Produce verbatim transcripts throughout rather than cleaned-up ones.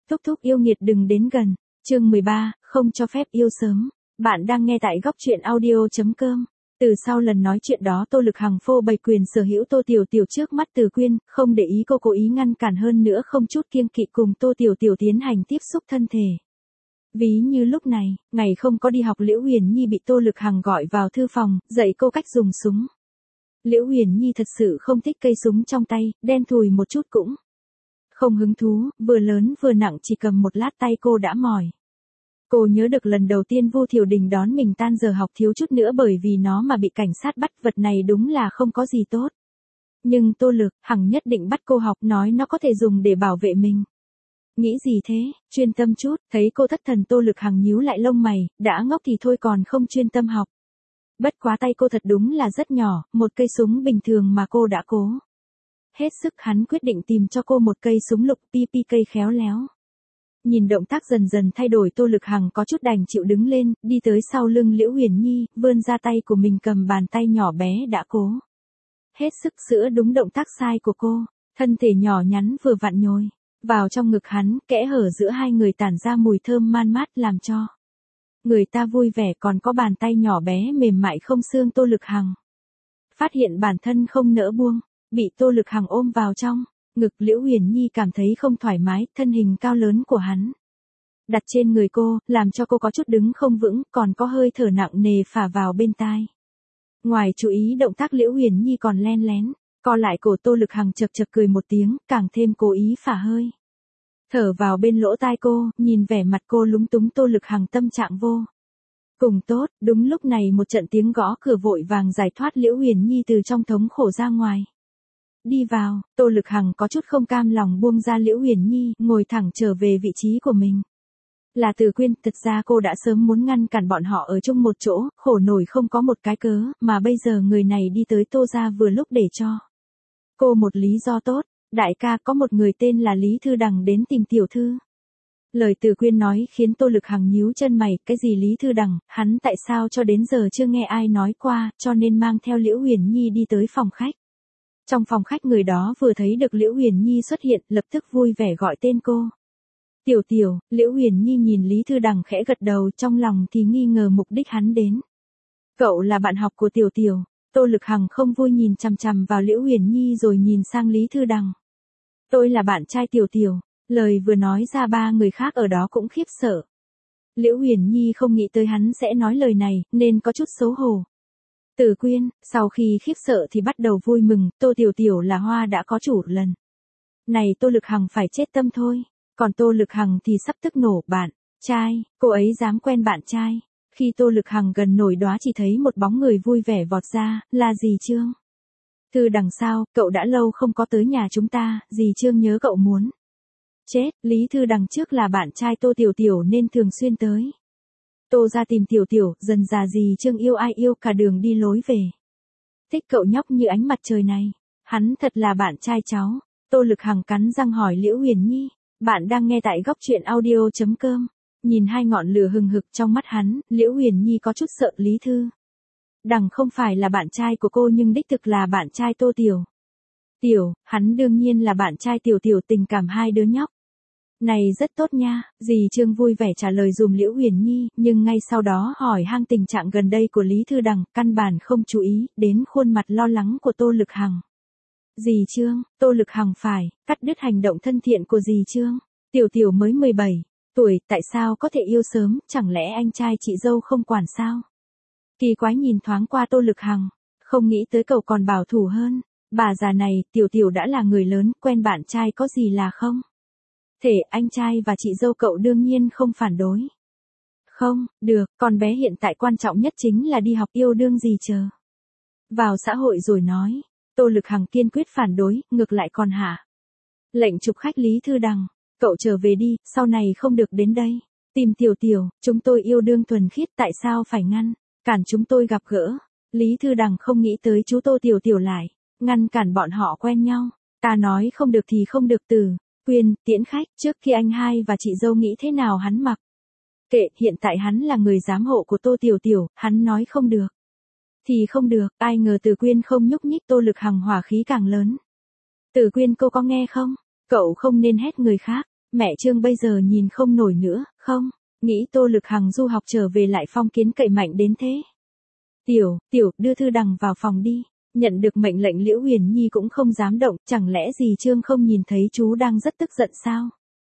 Thúc thúc yêu nghiệt đừng đến gần. Chương mười ba, không cho phép yêu sớm. Bạn đang nghe tại góc truyện audio chấm com. Từ sau lần nói chuyện đó Tô Lực Hằng phô bày quyền sở hữu Tô Tiểu Tiểu trước mắt Từ Quyên, không để ý cô cố ý ngăn cản hơn nữa không chút kiêng kỵ cùng Tô Tiểu Tiểu tiến hành tiếp xúc thân thể. Ví như lúc này, ngày không có đi học Liễu Huyền Nhi bị Tô Lực Hằng gọi vào thư phòng, dạy cô cách dùng súng. Liễu Huyền Nhi thật sự không thích cây súng trong tay, đen thùi một chút cũng không hứng thú, vừa lớn vừa nặng chỉ cầm một lát tay cô đã mỏi. Cô nhớ được lần đầu tiên Vu Thiều Đình đón mình tan giờ học thiếu chút nữa bởi vì nó mà bị cảnh sát bắt, vật này đúng là không có gì tốt. Nhưng Tô Lực Hằng nhất định bắt cô học, nói nó có thể dùng để bảo vệ mình. Nghĩ gì thế, chuyên tâm chút, thấy cô thất thần Tô Lực Hằng nhíu lại lông mày, đã ngốc thì thôi còn không chuyên tâm học. Bất quá tay cô thật đúng là rất nhỏ, một cây súng bình thường mà cô đã cố. Hết sức hắn quyết định tìm cho cô một cây súng lục pê pê cây khéo léo. Nhìn động tác dần dần thay đổi Tô Lực Hằng có chút đành chịu đứng lên, đi tới sau lưng Liễu Huyền Nhi, vươn ra tay của mình cầm bàn tay nhỏ bé đã cố. Hết sức sửa đúng động tác sai của cô, thân thể nhỏ nhắn vừa vặn nhồi vào trong ngực hắn, kẽ hở giữa hai người tản ra mùi thơm man mát làm cho người ta vui vẻ, còn có bàn tay nhỏ bé mềm mại không xương Tô Lực Hằng. Phát hiện bản thân không nỡ buông, bị Tô Lực Hằng ôm vào trong ngực, Liễu Huyền Nhi cảm thấy không thoải mái, thân hình cao lớn của hắn đặt trên người cô, làm cho cô có chút đứng không vững, còn có hơi thở nặng nề phả vào bên tai. Ngoài chú ý động tác Liễu Huyền Nhi còn len lén co lại cổ Tô Lực Hằng, chật chật cười một tiếng, càng thêm cố ý phả hơi thở vào bên lỗ tai cô, nhìn vẻ mặt cô lúng túng Tô Lực Hằng tâm trạng vô cùng tốt. Đúng lúc này một trận tiếng gõ cửa vội vàng giải thoát Liễu Huyền Nhi từ trong thống khổ ra ngoài. Đi vào, Tô Lực Hằng có chút không cam lòng buông ra Liễu Huyền Nhi, ngồi thẳng trở về vị trí của mình. Là Từ Quyên, thật ra cô đã sớm muốn ngăn cản bọn họ ở chung một chỗ, khổ nổi không có một cái cớ, mà bây giờ người này đi tới Tô gia vừa lúc để cho cô một lý do tốt. Đại ca, có một người tên là Lý Thư Đằng đến tìm tiểu thư. Lời Từ Quyên nói khiến Tô Lực Hằng nhíu chân mày, cái gì Lý Thư Đằng, hắn tại sao cho đến giờ chưa nghe ai nói qua, cho nên mang theo Liễu Huyền Nhi đi tới phòng khách. Trong phòng khách người đó vừa thấy được Liễu Huyền Nhi xuất hiện, lập tức vui vẻ gọi tên cô. Tiểu Tiểu. Liễu Huyền Nhi nhìn Lý Thư Đằng khẽ gật đầu, trong lòng thì nghi ngờ mục đích hắn đến. Cậu là bạn học của Tiểu Tiểu. Tô Lực Hằng không vui nhìn chằm chằm vào Liễu Huyền Nhi rồi nhìn sang Lý Thư Đằng. Tôi là bạn trai Tiểu Tiểu. Lời vừa nói ra ba người khác ở đó cũng khiếp sợ. Liễu Huyền Nhi không nghĩ tới hắn sẽ nói lời này, nên có chút xấu hổ. Từ Quyên, sau khi khiếp sợ thì bắt đầu vui mừng, Tô Tiểu Tiểu là hoa đã có chủ lần này Tô Lực Hằng phải chết tâm thôi. Còn Tô Lực Hằng thì sắp tức nổ, bạn trai, cô ấy dám quen bạn trai. Khi Tô Lực Hằng gần nổi đóa chỉ thấy một bóng người vui vẻ vọt ra, là dì Trương. Từ đằng sau, cậu đã lâu không có tới nhà chúng ta, dì Trương nhớ cậu muốn chết. Lý Thư Đằng trước là bạn trai Tô Tiểu Tiểu nên thường xuyên tới Tô ra tìm Tiểu Tiểu, dần già dì Trương yêu ai yêu, cả đường đi lối về thích cậu nhóc như ánh mặt trời này. Hắn thật là bạn trai cháu. Tô Lực Hằng cắn răng hỏi Liễu Huyền Nhi. Bạn đang nghe tại góc truyện audio chấm com. Nhìn hai ngọn lửa hừng hực trong mắt hắn, Liễu Huyền Nhi có chút sợ Lý Thư Đằng không phải là bạn trai của cô nhưng đích thực là bạn trai Tô Tiểu Tiểu. Hắn đương nhiên là bạn trai Tiểu Tiểu, tình cảm hai đứa nhóc này rất tốt nha. Dì Trương vui vẻ trả lời dùm Liễu Huyền Nhi, nhưng ngay sau đó hỏi han tình trạng gần đây của Lý Thư Đằng, căn bản không chú ý đến khuôn mặt lo lắng của Tô Lực Hằng. Dì Trương, Tô Lực Hằng phải cắt đứt hành động thân thiện của dì Trương. Tiểu Tiểu mới mười bảy tuổi, tại sao có thể yêu sớm, chẳng lẽ anh trai chị dâu không quản sao? Kỳ quái nhìn thoáng qua Tô Lực Hằng, không nghĩ tới cậu còn bảo thủ hơn. Bà già này, Tiểu Tiểu đã là người lớn, quen bạn trai có gì là không thể, anh trai và chị dâu cậu đương nhiên không phản đối. Không, được, con bé hiện tại quan trọng nhất chính là đi học, yêu đương gì chờ vào xã hội rồi nói. Tô Lực Hằng kiên quyết phản đối, ngược lại còn hạ lệnh chụp khách Lý Thư Đằng. Cậu trở về đi, sau này không được đến đây tìm Tiểu Tiểu, chúng tôi yêu đương thuần khiết, tại sao phải ngăn cản chúng tôi gặp gỡ? Lý Thư Đằng không nghĩ tới chú Tô Tiểu Tiểu lại ngăn cản bọn họ quen nhau. Ta nói không được thì không được. Từ Quyên, tiễn khách, trước khi anh hai và chị dâu nghĩ thế nào hắn mặc kệ, hiện tại hắn là người giám hộ của Tô Tiểu Tiểu, hắn nói không được thì không được. Ai ngờ Từ Quyên không nhúc nhích, Tô Lực Hằng hỏa khí càng lớn. Từ Quyên, cô có nghe không? Cậu không nên hét người khác. Mẹ Trương bây giờ nhìn không nổi nữa, không, nghĩ Tô Lực Hằng du học trở về lại phong kiến cậy mạnh đến thế. Tiểu, tiểu, đưa Thư Đằng vào phòng đi. Nhận được mệnh lệnh Liễu Huyền Nhi cũng không dám động, chẳng lẽ dì Trương không nhìn thấy chú đang rất tức giận sao?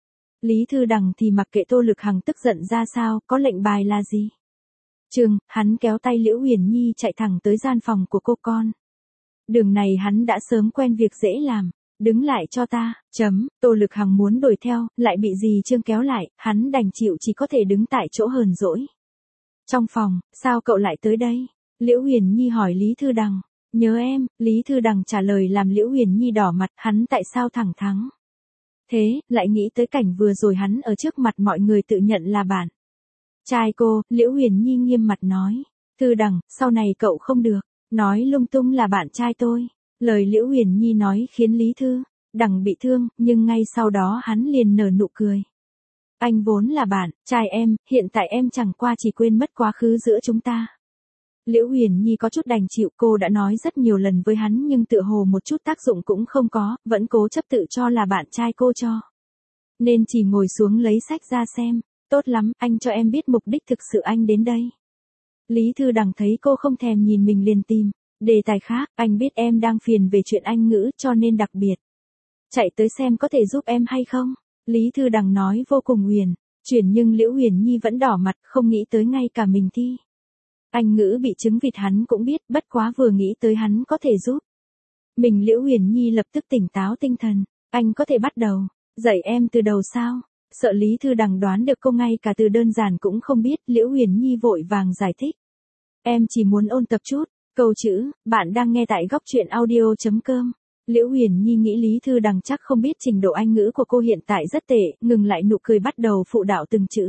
Lý Thư Đằng thì mặc kệ Tô Lực Hằng tức giận ra sao, có lệnh bài là gì? Trương, hắn kéo tay Liễu Huyền Nhi chạy thẳng tới gian phòng của cô con. Đường này hắn đã sớm quen việc dễ làm. Đứng lại cho ta, chấm, Tô Lực Hằng muốn đuổi theo, lại bị dì Trương kéo lại, hắn đành chịu chỉ có thể đứng tại chỗ hờn dỗi. Trong phòng, sao cậu lại tới đây? Liễu Huyền Nhi hỏi Lý Thư Đằng. Nhớ em, Lý Thư Đằng trả lời làm Liễu Huyền Nhi đỏ mặt, hắn tại sao thẳng thắng? Thế, lại nghĩ tới cảnh vừa rồi hắn ở trước mặt mọi người tự nhận là bạn trai cô, Liễu Huyền Nhi nghiêm mặt nói. Thư Đằng, sau này cậu không được, nói lung tung là bạn trai tôi. Lời Liễu Huyền Nhi nói khiến Lý Thư Đằng bị thương, nhưng ngay sau đó hắn liền nở nụ cười. Anh vốn là bạn trai em, hiện tại em chẳng qua chỉ quên mất quá khứ giữa chúng ta. Liễu Huyền Nhi có chút đành chịu, cô đã nói rất nhiều lần với hắn nhưng tựa hồ một chút tác dụng cũng không có, vẫn cố chấp tự cho là bạn trai cô cho. Nên chỉ ngồi xuống lấy sách ra xem. Tốt lắm, anh cho em biết mục đích thực sự anh đến đây. Lý Thư Đằng thấy cô không thèm nhìn mình liền tìm đề tài khác, anh biết em đang phiền về chuyện Anh ngữ cho nên đặc biệt chạy tới xem có thể giúp em hay không. Lý Thư Đằng nói vô cùng huyền chuyển nhưng Liễu Huyền Nhi vẫn đỏ mặt, không nghĩ tới ngay cả mình thi Anh ngữ bị chứng vịt hắn cũng biết, bất quá vừa nghĩ tới hắn có thể giúp mình Liễu Huyền Nhi lập tức tỉnh táo tinh thần. Anh có thể bắt đầu dạy em từ đầu sao? Sợ Lý Thư Đằng đoán được cô ngay cả từ đơn giản cũng không biết, Liễu Huyền Nhi vội vàng giải thích. Em chỉ muốn ôn tập chút câu chữ. Bạn đang nghe tại góc truyện audio chấm com. Liễu Huyền Nhi nghĩ Lý Thư Đằng chắc không biết trình độ Anh ngữ của cô hiện tại rất tệ, ngừng lại nụ cười bắt đầu phụ đạo từng chữ.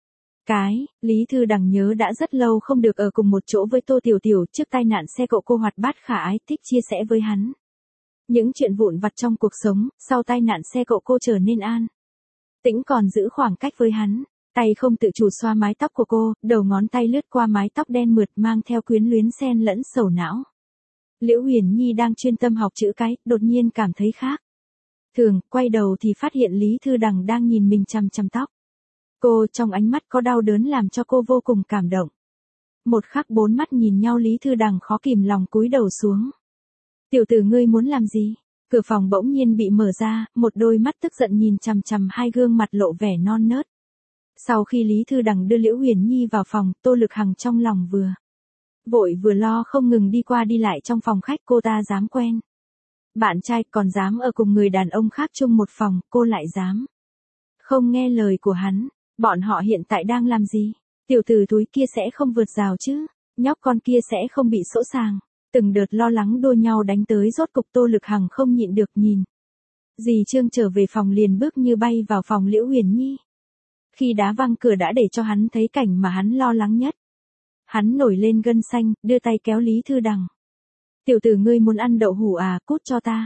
Cái, Lý Thư Đằng nhớ đã rất lâu không được ở cùng một chỗ với Tô Tiểu Tiểu, trước tai nạn xe cộ cô hoạt bát khả ái, thích chia sẻ với hắn những chuyện vụn vặt trong cuộc sống, sau tai nạn xe cộ cô trở nên an tĩnh còn giữ khoảng cách với hắn. Tay không tự chủ xoa mái tóc của cô, đầu ngón tay lướt qua mái tóc đen mượt mang theo quyến luyến xen lẫn sầu não. Liễu Huyền Nhi đang chuyên tâm học chữ cái, đột nhiên cảm thấy khác thường, quay đầu thì phát hiện Lý Thư Đằng đang nhìn mình chăm chăm tóc cô, trong ánh mắt có đau đớn làm cho cô vô cùng cảm động. Một khắc bốn mắt nhìn nhau, Lý Thư Đằng khó kìm lòng cúi đầu xuống. Tiểu tử ngươi muốn làm gì? Cửa phòng bỗng nhiên bị mở ra, một đôi mắt tức giận nhìn chằm chằm hai gương mặt lộ vẻ non nớt. Sau khi Lý Thư Đằng đưa Liễu Huyền Nhi vào phòng, Tô Lực Hằng trong lòng vừa vội vừa lo, không ngừng đi qua đi lại trong phòng khách. Cô ta dám quen bạn trai, còn dám ở cùng người đàn ông khác chung một phòng, cô lại dám không nghe lời của hắn. Bọn họ hiện tại đang làm gì? Tiểu tử thúi kia sẽ không vượt rào chứ? Nhóc con kia sẽ không bị sỗ sàng? Từng đợt lo lắng đua nhau đánh tới, rốt cục Tô Lực Hằng không nhịn được nhìn dì Trương trở về phòng liền bước như bay vào phòng Liễu Huyền Nhi. Khi đá văng cửa đã để cho hắn thấy cảnh mà hắn lo lắng nhất. Hắn nổi lên gân xanh, đưa tay kéo Lý Thư Đằng. Tiểu tử ngươi muốn ăn đậu hủ à, cút cho ta.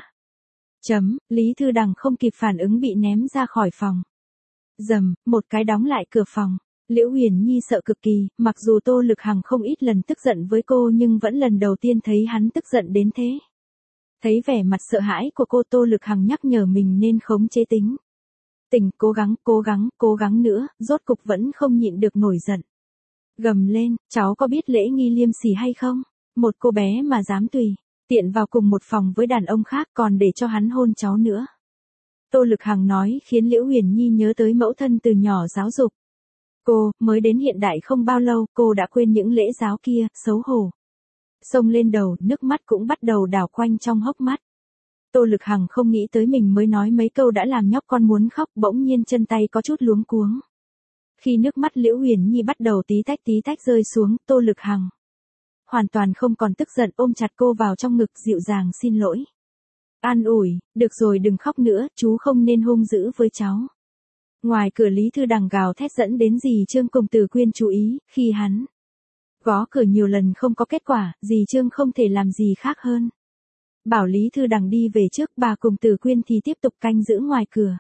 Chấm, Lý Thư Đằng không kịp phản ứng bị ném ra khỏi phòng. Dầm, một cái đóng lại cửa phòng. Liễu Huyền Nhi sợ cực kỳ, mặc dù Tô Lực Hằng không ít lần tức giận với cô nhưng vẫn lần đầu tiên thấy hắn tức giận đến thế. Thấy vẻ mặt sợ hãi của cô, Tô Lực Hằng nhắc nhở mình nên khống chế tính tình, cố gắng, cố gắng, cố gắng nữa, rốt cục vẫn không nhịn được nổi giận. Gầm lên, cháu có biết lễ nghi liêm sỉ hay không? Một cô bé mà dám tùy tiện vào cùng một phòng với đàn ông khác còn để cho hắn hôn cháu nữa. Tô Lực Hằng nói khiến Liễu Huyền Nhi nhớ tới mẫu thân từ nhỏ giáo dục cô, mới đến hiện đại không bao lâu, cô đã quên những lễ giáo kia, xấu hổ xông lên đầu, nước mắt cũng bắt đầu đảo quanh trong hốc mắt. Tô Lực Hằng không nghĩ tới mình mới nói mấy câu đã làm nhóc con muốn khóc, bỗng nhiên chân tay có chút luống cuống. Khi nước mắt Liễu Huyền Nhi bắt đầu tí tách tí tách rơi xuống, Tô Lực Hằng hoàn toàn không còn tức giận, ôm chặt cô vào trong ngực dịu dàng xin lỗi. An ủi, được rồi đừng khóc nữa, chú không nên hung dữ với cháu. Ngoài cửa Lý Thư Đằng gào thét dẫn đến dì Trương cùng Từ Quyên chú ý, khi hắn gõ cửa nhiều lần không có kết quả, dì Trương không thể làm gì khác hơn bảo Lý Thư Đằng đi về trước, bà cùng Từ Quyên thì tiếp tục canh giữ ngoài cửa.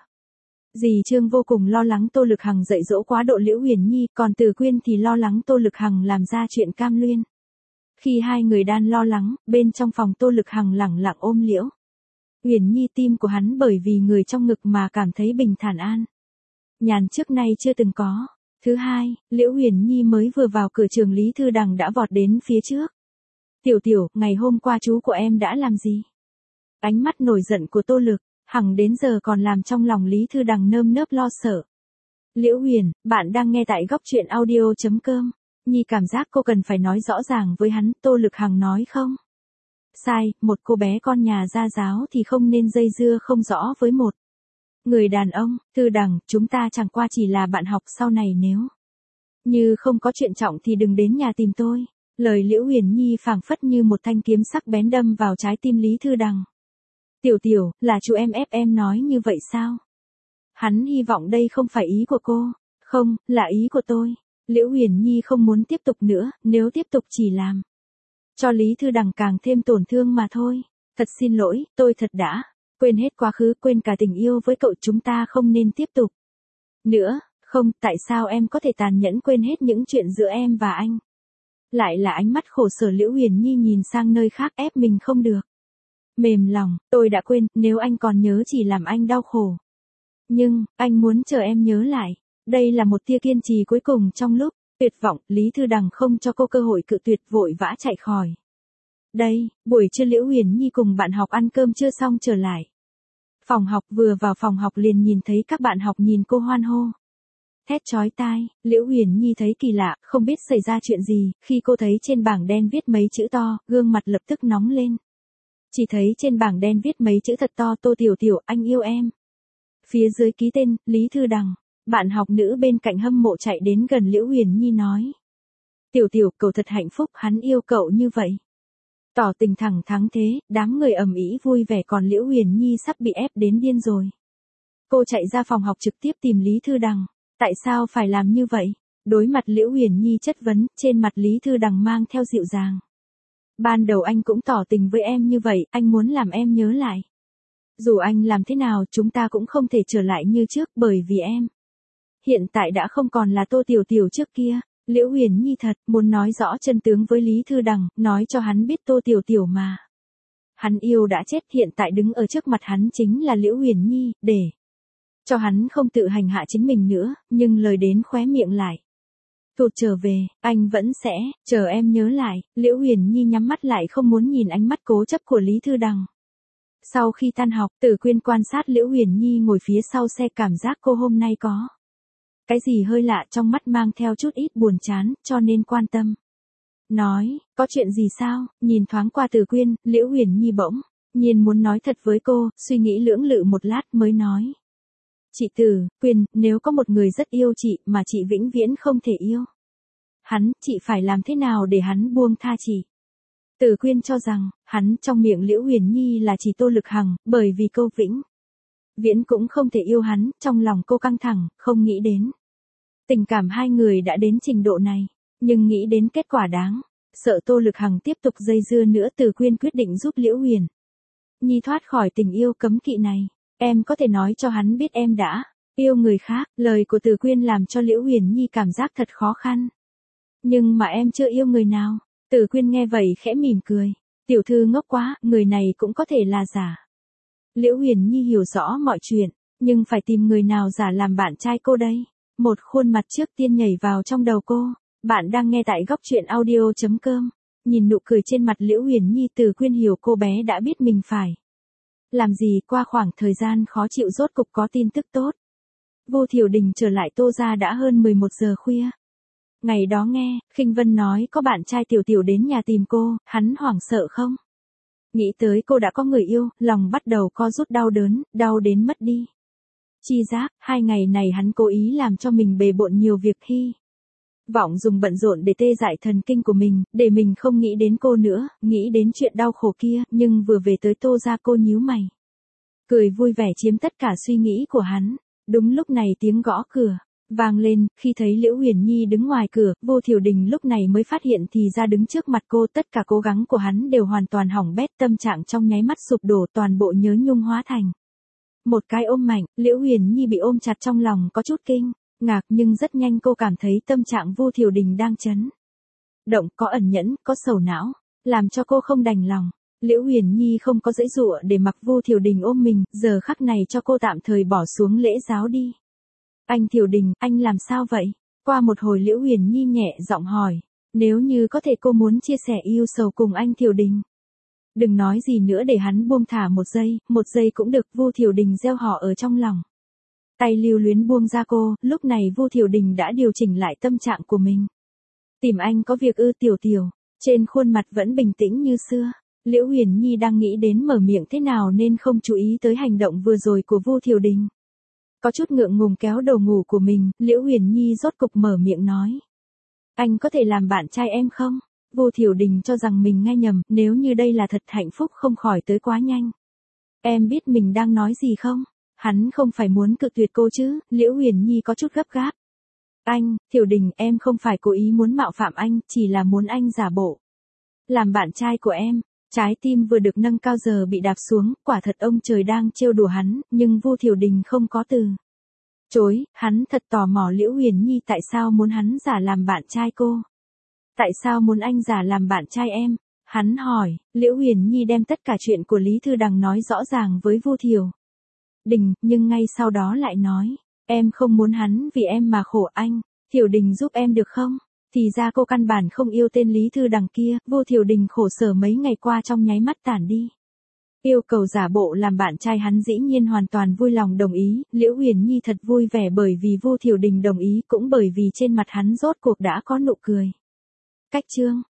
Dì Trương vô cùng lo lắng Tô Lực Hằng dạy dỗ quá độ Liễu Huyền Nhi, còn Từ Quyên thì lo lắng Tô Lực Hằng làm ra chuyện cam luyên. Khi hai người đang lo lắng, bên trong phòng Tô Lực Hằng lẳng lặng ôm Liễu Huyền Nhi, tim của hắn bởi vì người trong ngực mà cảm thấy bình thản an. nhàn trước nay chưa từng có. Thứ hai, Liễu Huyền Nhi mới vừa vào cửa trường Lý Thư Đằng đã vọt đến phía trước. Tiểu tiểu, ngày hôm qua chú của em đã làm gì? Ánh mắt nổi giận của Tô Lực, hằng đến giờ còn làm trong lòng Lý Thư Đằng nơm nớp lo sợ. Liễu Huyền, bạn đang nghe tại góc truyện audio.com. Nhi cảm giác cô cần phải nói rõ ràng với hắn, Tô Lực Hằng nói không? Sai, một cô bé con nhà gia giáo thì không nên dây dưa không rõ với một người đàn ông. Thư Đằng, chúng ta chẳng qua chỉ là bạn học, sau này nếu như không có chuyện trọng thì đừng đến nhà tìm tôi. Lời Liễu Huyền Nhi phảng phất như một thanh kiếm sắc bén đâm vào trái tim Lý Thư Đằng. Tiểu tiểu, là chú em ép em nói như vậy sao? Hắn hy vọng đây không phải ý của cô. Không, là ý của tôi. Liễu Huyền Nhi không muốn tiếp tục nữa, nếu tiếp tục chỉ làm cho Lý Thư Đằng càng thêm tổn thương mà thôi. Thật xin lỗi, tôi thật đã quên hết quá khứ, quên cả tình yêu với cậu, chúng ta không nên tiếp tục nữa. Không, tại sao em có thể tàn nhẫn quên hết những chuyện giữa em và anh? Lại là ánh mắt khổ sở Liễu Huyền Nhi nhìn sang nơi khác, ép mình không được mềm lòng. Tôi đã quên, nếu anh còn nhớ chỉ làm anh đau khổ. Nhưng, anh muốn chờ em nhớ lại. Đây là một tia kiên trì cuối cùng trong lúc tuyệt vọng. Lý Thư Đằng không cho cô cơ hội cự tuyệt, vội vã chạy khỏi. Đây, buổi trưa Liễu Huyền Nhi cùng bạn học ăn cơm trưa xong trở lại phòng học, vừa vào phòng học liền nhìn thấy các bạn học nhìn cô hoan hô, thét chói tai. Liễu Huyền Nhi thấy kỳ lạ, không biết xảy ra chuyện gì, khi cô thấy trên bảng đen viết mấy chữ to, gương mặt lập tức nóng lên. Chỉ thấy trên bảng đen viết mấy chữ thật to, Tô Tiểu Tiểu, anh yêu em. Phía dưới ký tên, Lý Thư Đằng. Bạn học nữ bên cạnh hâm mộ chạy đến gần Liễu Huyền Nhi nói. Tiểu Tiểu, cậu thật hạnh phúc, hắn yêu cậu như vậy. Tỏ tình thẳng thắn thế, đám người ầm ĩ vui vẻ, còn Liễu Huyền Nhi sắp bị ép đến điên rồi. Cô chạy ra phòng học trực tiếp tìm Lý Thư Đằng. Tại sao phải làm như vậy? Đối mặt Liễu Huyền Nhi chất vấn, trên mặt Lý Thư Đằng mang theo dịu dàng. Ban đầu anh cũng tỏ tình với em như vậy, anh muốn làm em nhớ lại. Dù anh làm thế nào, chúng ta cũng không thể trở lại như trước, bởi vì em hiện tại đã không còn là Tô Tiểu Tiểu trước kia. Liễu Huyền Nhi thật muốn nói rõ chân tướng với Lý Thư Đằng, nói cho hắn biết Tô Tiểu Tiểu mà hắn yêu đã chết, hiện tại đứng ở trước mặt hắn chính là Liễu Huyền Nhi, để cho hắn không tự hành hạ chính mình nữa. Nhưng lời đến khóe miệng lại tụt trở về. Anh vẫn sẽ chờ em nhớ lại. Liễu Huyền Nhi nhắm mắt lại, không muốn nhìn ánh mắt cố chấp của Lý Thư Đằng. Sau khi tan học, Tử Quyên quan sát Liễu Huyền Nhi ngồi phía sau xe, cảm giác cô hôm nay có cái gì hơi lạ, trong mắt mang theo chút ít buồn chán, cho nên quan tâm. Nói, có chuyện gì sao? Nhìn thoáng qua Tử Quyên, Liễu Huyền Nhi bỗng nhiên muốn nói thật với cô, suy nghĩ lưỡng lự một lát mới nói. Chị Tử Quyên, nếu có một người rất yêu chị, mà chị vĩnh viễn không thể yêu hắn, chị phải làm thế nào để hắn buông tha chị? Tử Quyên cho rằng, hắn trong miệng Liễu Huyền Nhi là chỉ Tô Lực Hằng, bởi vì cô vĩnh viễn cũng không thể yêu hắn. Trong lòng cô căng thẳng, không nghĩ đến tình cảm hai người đã đến trình độ này, nhưng nghĩ đến kết quả đáng sợ Tô Lực Hằng tiếp tục dây dưa nữa, Tử Quyên quyết định giúp Liễu Huyền Nhi thoát khỏi tình yêu cấm kỵ này. Em có thể nói cho hắn biết em đã yêu người khác. Lời của Tử Quyên làm cho Liễu Huyền Nhi cảm giác thật khó khăn. Nhưng mà em chưa yêu người nào. Tử Quyên nghe vậy khẽ mỉm cười. Tiểu thư ngốc quá, người này cũng có thể là giả. Liễu Huyền Nhi hiểu rõ mọi chuyện, nhưng phải tìm người nào giả làm bạn trai cô đây? Một khuôn mặt trước tiên nhảy vào trong đầu cô. Bạn đang nghe tại góc truyện audio.com. Nhìn nụ cười trên mặt Liễu Huyền Nhi, Tử Quyên hiểu cô bé đã biết mình phải làm gì. Qua khoảng thời gian khó chịu, rốt cục có tin tức tốt. Vô Thiểu Đình trở lại Tô gia đã hơn mười một giờ khuya. Ngày đó nghe Khinh Vân nói có bạn trai Tiểu Tiểu đến nhà tìm cô, hắn hoảng sợ không? Nghĩ tới cô đã có người yêu, lòng bắt đầu co rút đau đớn, đau đến mất đi chi giác. Hai ngày này hắn cố ý làm cho mình bề bộn nhiều việc, hy vọng dùng bận rộn để tê dại thần kinh của mình, để mình không nghĩ đến cô nữa, nghĩ đến chuyện đau khổ kia. Nhưng vừa về tới Tô gia, cô nhíu mày, cười vui vẻ chiếm tất cả suy nghĩ của hắn. Đúng lúc này tiếng gõ cửa vang lên, khi thấy Liễu Huyền Nhi đứng ngoài cửa, Vô Thiểu Đình lúc này mới phát hiện thì ra đứng trước mặt cô. Tất cả cố gắng của hắn đều hoàn toàn hỏng bét, tâm trạng trong nháy mắt sụp đổ, toàn bộ nhớ nhung hóa thành một cái ôm mạnh. Liễu Huyền Nhi bị ôm chặt, trong lòng có chút kinh ngạc, nhưng rất nhanh cô cảm thấy tâm trạng Vô Thiểu Đình đang chấn động, có ẩn nhẫn, có sầu não, làm cho cô không đành lòng. Liễu Huyền Nhi không có giãy giụa để mặc Vô Thiểu Đình ôm mình, giờ khắc này cho cô tạm thời bỏ xuống lễ giáo đi. Anh Thiều Đình, anh làm sao vậy? Qua một hồi Liễu Huyền Nhi nhẹ giọng hỏi. Nếu như có thể cô muốn chia sẻ yêu sầu cùng anh Thiều Đình. Đừng nói gì nữa để hắn buông thả một giây, một giây cũng được. Vu Thiều Đình gieo họ ở trong lòng. Tay lưu luyến buông ra cô, lúc này Vu Thiều Đình đã điều chỉnh lại tâm trạng của mình. Tìm anh có việc ư? Tiểu Tiểu, trên khuôn mặt vẫn bình tĩnh như xưa. Liễu Huyền Nhi đang nghĩ đến mở miệng thế nào nên không chú ý tới hành động vừa rồi của Vu Thiều Đình. Có chút ngượng ngùng kéo đầu ngủ của mình, Liễu Huyền Nhi rốt cục mở miệng nói. Anh có thể làm bạn trai em không? Vu Thiều Đình cho rằng mình nghe nhầm, nếu như đây là thật hạnh phúc không khỏi tới quá nhanh. Em biết mình đang nói gì không? Hắn không phải muốn cự tuyệt cô chứ? Liễu Huyền Nhi có chút gấp gáp. Anh, Thiều Đình, em không phải cố ý muốn mạo phạm anh, chỉ là muốn anh giả bộ làm bạn trai của em. Trái tim vừa được nâng cao giờ bị đạp xuống, quả thật ông trời đang trêu đùa hắn, nhưng Vu Thiều Đình không có từ chối, hắn thật tò mò Liễu Huyền Nhi tại sao muốn hắn giả làm bạn trai cô. Tại sao muốn anh giả làm bạn trai em? Hắn hỏi. Liễu Huyền Nhi đem tất cả chuyện của Lý Thư Đằng nói rõ ràng với Vu Thiều Đình, nhưng ngay sau đó lại nói, em không muốn hắn vì em mà khổ anh, Thiều Đình giúp em được không? Thì ra cô căn bản không yêu tên Lý Thư Đằng kia. Vu Thiều Đình khổ sở mấy ngày qua trong nháy mắt tản đi. Yêu cầu giả bộ làm bạn trai hắn dĩ nhiên hoàn toàn vui lòng đồng ý, Liễu Huyền Nhi thật vui vẻ bởi vì Vu Thiều Đình đồng ý cũng bởi vì trên mặt hắn rốt cuộc đã có nụ cười. Cách chương